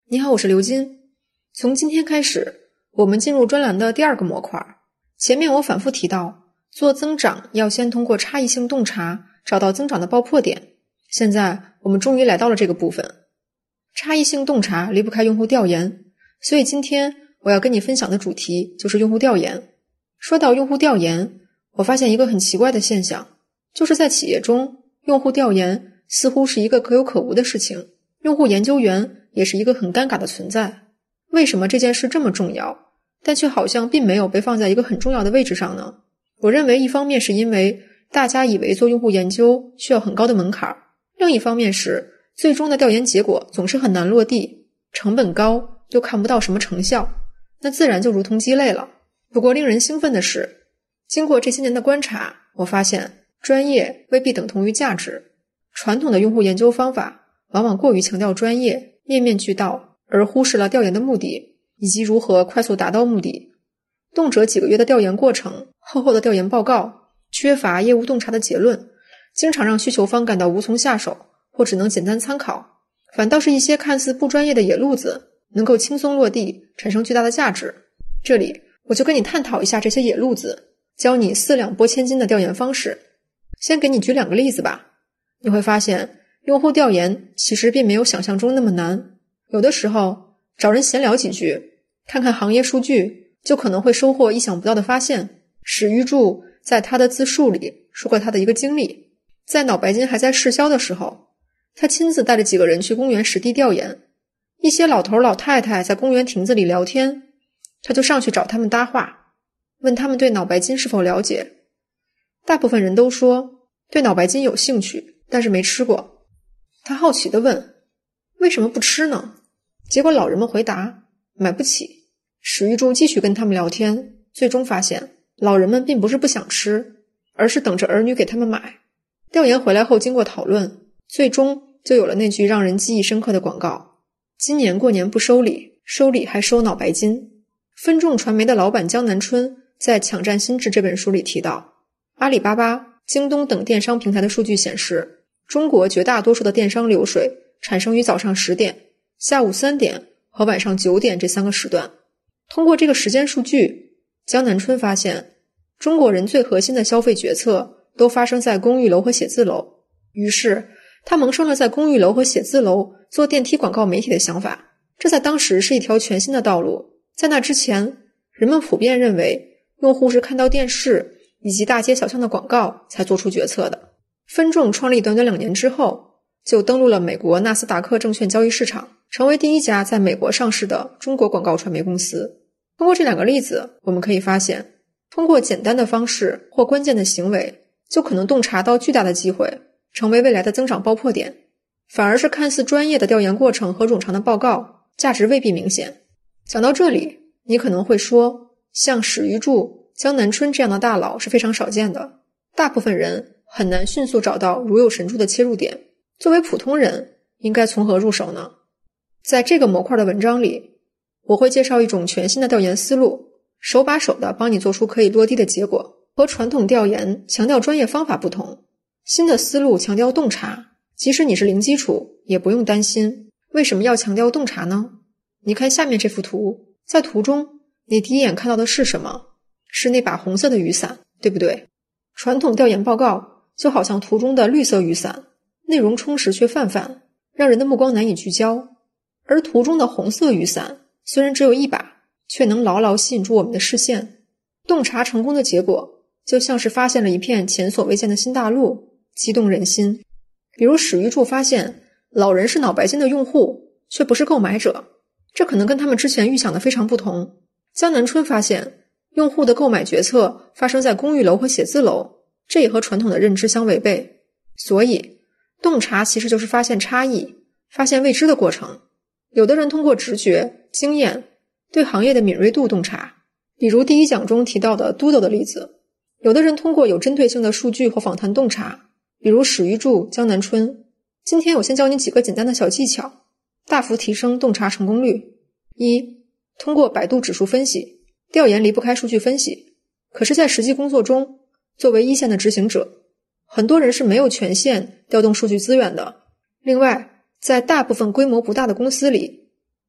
你好，我是刘金。从今天开始，我们进入专栏的第二个模块。前面我反复提到，做增长要先通过差异性洞察找到增长的爆破点。现在我们终于来到了这个部分。差异性洞察离不开用户调研，所以今天我要跟你分享的主题就是用户调研。说到用户调研，我发现一个很奇怪的现象，就是在企业中，用户调研似乎是一个可有可无的事情，用户研究员也是一个很尴尬的存在。为什么这件事这么重要，但却好像并没有被放在一个很重要的位置上呢？我认为一方面是因为大家以为做用户研究需要很高的门槛，另一方面是最终的调研结果总是很难落地，成本高又看不到什么成效，那自然就如同鸡肋了。不过令人兴奋的是，经过这些年的观察，我发现专业未必等同于价值。传统的用户研究方法往往过于强调专业，面面俱到，而忽视了调研的目的以及如何快速达到目的。动辄几个月的调研过程，厚厚的调研报告，缺乏业务洞察的结论，经常让需求方感到无从下手，或只能简单参考。反倒是一些看似不专业的野路子，能够轻松落地，产生巨大的价值。这里我就跟你探讨一下这些野路子，教你4两拨千斤的调研方式。先给你举2个例子吧。你会发现用户调研其实并没有想象中那么难，有的时候找人闲聊几句，看看行业数据，就可能会收获意想不到的发现。史玉柱在他的自述里说过他的一个经历，在脑白金还在试销的时候，他亲自带着几个人去公园实地调研，一些老头老太太在公园亭子里聊天，他就上去找他们搭话，问他们对脑白金是否了解。大部分人都说对脑白金有兴趣，但是没吃过。他好奇地问，为什么不吃呢？结果老人们回答，买不起。史玉柱继续跟他们聊天，最终发现老人们并不是不想吃，而是等着儿女给他们买。调研回来后经过讨论，最终就有了那句让人记忆深刻的广告，今年过年不收礼，收礼还收脑白金。分众传媒的老板江南春在《抢占心智》这本书里提到，阿里巴巴、京东等电商平台的数据显示，中国绝大多数的电商流水产生于早上10点、下午3点和晚上9点这3个时段。通过这个时间数据，江南春发现，中国人最核心的消费决策都发生在公寓楼和写字楼。于是，他萌生了在公寓楼和写字楼做电梯广告媒体的想法。这在当时是一条全新的道路。在那之前，人们普遍认为，用户是看到电视以及大街小巷的广告才做出决策的。分众创立短短2年之后，就登陆了美国纳斯达克证券交易市场，成为第一家在美国上市的中国广告传媒公司。通过这2个例子，我们可以发现，通过简单的方式或关键的行为，就可能洞察到巨大的机会，成为未来的增长爆破点。反而是看似专业的调研过程和冗长的报告，价值未必明显。讲到这里，你可能会说，像史玉柱、江南春这样的大佬是非常少见的，大部分人很难迅速找到如有神助的切入点。作为普通人，应该从何入手呢？在这个模块的文章里，我会介绍一种全新的调研思路，手把手的帮你做出可以落地的结果。和传统调研强调专业方法不同，新的思路强调洞察，即使你是零基础，也不用担心。为什么要强调洞察呢？你看下面这幅图，在图中，你第一眼看到的是什么？是那把红色的雨伞，对不对？传统调研报告就好像图中的绿色雨伞，内容充实却泛泛，让人的目光难以聚焦。而图中的红色雨伞虽然只有一把，却能牢牢吸引住我们的视线。洞察成功的结果，就像是发现了一片前所未见的新大陆，激动人心。比如史玉柱发现，老人是脑白金的用户，却不是购买者，这可能跟他们之前预想的非常不同。江南春发现，用户的购买决策发生在公寓楼和写字楼，这也和传统的认知相违背。所以，洞察其实就是发现差异、发现未知的过程。有的人通过直觉、经验，对行业的敏锐度洞察，比如第1讲中提到的 Doodle 的例子。有的人通过有针对性的数据或访谈洞察，比如史玉柱、江南春。今天我先教你几个简单的小技巧，大幅提升洞察成功率。1. 通过百度指数分析。调研离不开数据分析，可是在实际工作中，作为一线的执行者，很多人是没有权限调动数据资源的。另外，在大部分规模不大的公司里，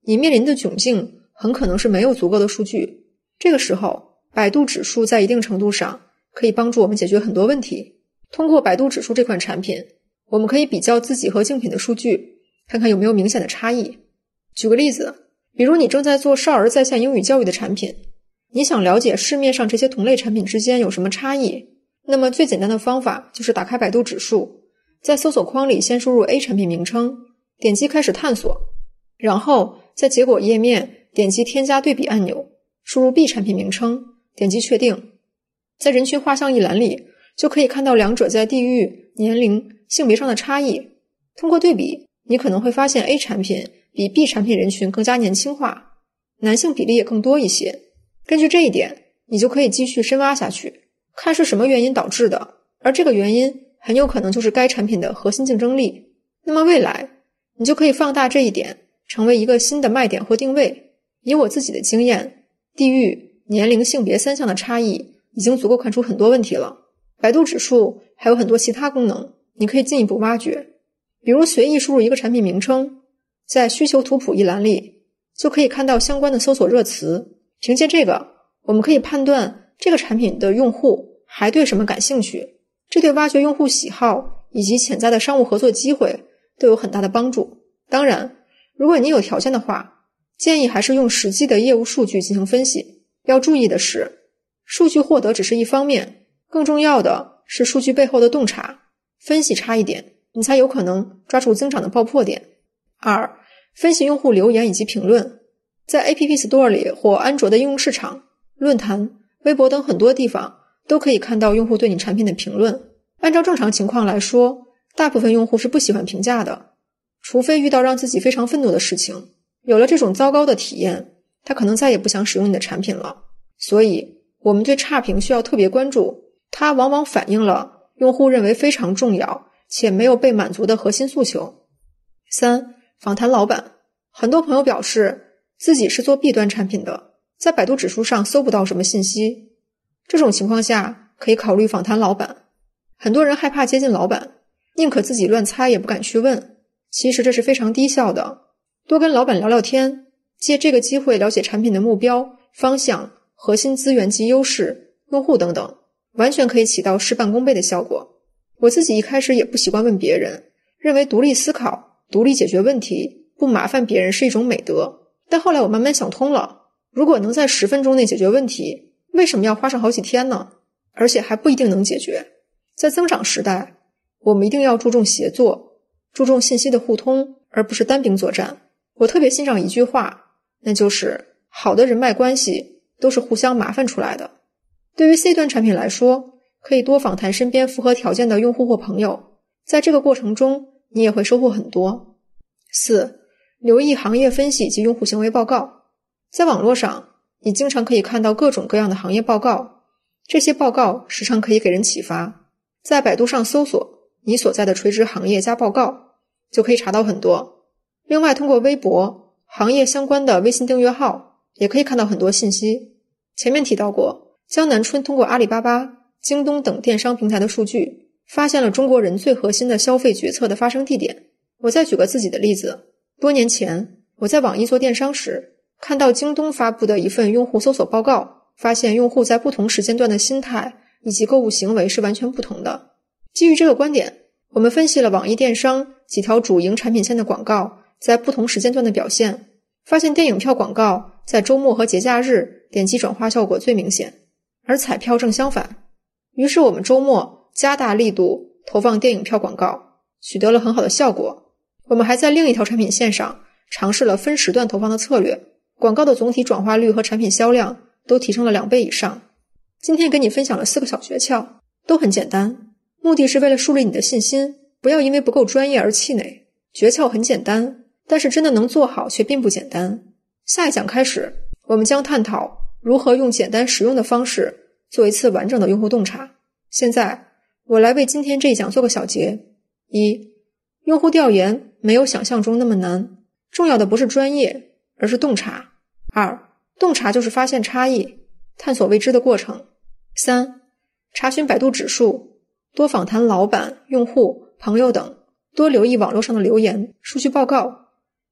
你面临的窘境很可能是没有足够的数据。这个时候，百度指数在一定程度上可以帮助我们解决很多问题。通过百度指数这款产品，我们可以比较自己和竞品的数据，看看有没有明显的差异。举个例子，比如你正在做少儿在线英语教育的产品，你想了解市面上这些同类产品之间有什么差异，那么最简单的方法就是打开百度指数，在搜索框里先输入 A 产品名称，点击开始探索，然后在结果页面点击添加对比按钮，输入 B 产品名称，点击确定。在人群画像一栏里，就可以看到两者在地域、年龄、性别上的差异。通过对比，你可能会发现 A 产品比 B 产品人群更加年轻化，男性比例也更多一些。根据这一点，你就可以继续深挖下去，看是什么原因导致的，而这个原因很有可能就是该产品的核心竞争力。那么未来，你就可以放大这一点，成为一个新的卖点或定位。以我自己的经验，地域、年龄、性别三项的差异已经足够看出很多问题了。百度指数还有很多其他功能，你可以进一步挖掘。比如随意输入一个产品名称，在需求图谱一栏里，就可以看到相关的搜索热词。凭借这个，我们可以判断这个产品的用户还对什么感兴趣，这对挖掘用户喜好以及潜在的商务合作机会都有很大的帮助。当然，如果你有条件的话，建议还是用实际的业务数据进行分析。要注意的是，数据获得只是一方面，更重要的是数据背后的洞察，分析差异点，你才有可能抓住增长的爆破点。2. 分析用户留言以及评论。在 App Store 里或安卓的应用市场、论坛、微博等很多地方都可以看到用户对你产品的评论。按照正常情况来说，大部分用户是不喜欢评价的，除非遇到让自己非常愤怒的事情。有了这种糟糕的体验，他可能再也不想使用你的产品了。所以我们对差评需要特别关注，它往往反映了用户认为非常重要且没有被满足的核心诉求。3. 访谈老板。很多朋友表示自己是做 B 端产品的，在百度指数上搜不到什么信息。这种情况下，可以考虑访谈老板。很多人害怕接近老板，宁可自己乱猜也不敢去问，其实这是非常低效的。多跟老板聊聊天，借这个机会了解产品的目标、方向、核心资源及优势、用户等等，完全可以起到事半功倍的效果。我自己一开始也不习惯问别人，认为独立思考、独立解决问题、不麻烦别人是一种美德。但后来我慢慢想通了，如果能在10分钟内解决问题，为什么要花上好几天呢？而且还不一定能解决。在增长时代，我们一定要注重协作，注重信息的互通，而不是单兵作战。我特别欣赏一句话，那就是好的人脉关系都是互相麻烦出来的。对于 C 端产品来说，可以多访谈身边符合条件的用户或朋友，在这个过程中你也会收获很多。4. 留意行业分析及用户行为报告。在网络上，你经常可以看到各种各样的行业报告，这些报告时常可以给人启发。在百度上搜索你所在的垂直行业加报告，就可以查到很多。另外，通过微博、行业相关的微信订阅号，也可以看到很多信息。前面提到过，江南春通过阿里巴巴、京东等电商平台的数据，发现了中国人最核心的消费决策的发生地点。我再举个自己的例子，多年前，我在网易做电商时，看到京东发布的一份用户搜索报告，发现用户在不同时间段的心态以及购物行为是完全不同的。基于这个观点，我们分析了网易电商几条主营产品线的广告在不同时间段的表现，发现电影票广告在周末和节假日点击转化效果最明显，而彩票正相反。于是我们周末加大力度投放电影票广告，取得了很好的效果。我们还在另一条产品线上尝试了分时段投放的策略，广告的总体转化率和产品销量都提升了2倍以上。今天给你分享了4个小诀窍，都很简单，目的是为了树立你的信心，不要因为不够专业而气馁。诀窍很简单，但是真的能做好却并不简单。下一讲开始，我们将探讨如何用简单实用的方式做一次完整的用户洞察。现在，我来为今天这一讲做个小结。1. 用户调研没有想象中那么难，重要的不是专业，而是洞察。2. 洞察就是发现差异，探索未知的过程。3. 查询百度指数，多访谈老板、用户、朋友等，多留意网络上的留言、数据报告，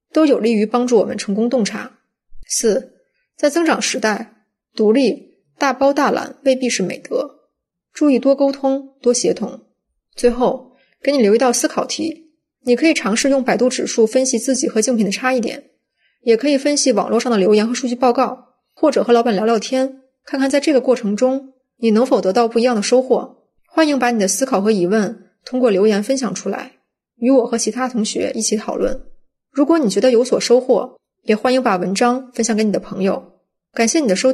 都有利于帮助我们成功洞察。4. 在增长时代，独立、大包大揽未必是美德，注意多沟通、多协同。最后，给你留一道思考题，你可以尝试用百度指数分析自己和竞品的差异点，也可以分析网络上的留言和数据报告，或者和老板聊聊天，看看在这个过程中你能否得到不一样的收获。欢迎把你的思考和疑问通过留言分享出来，与我和其他同学一起讨论。如果你觉得有所收获，也欢迎把文章分享给你的朋友。感谢你的收听。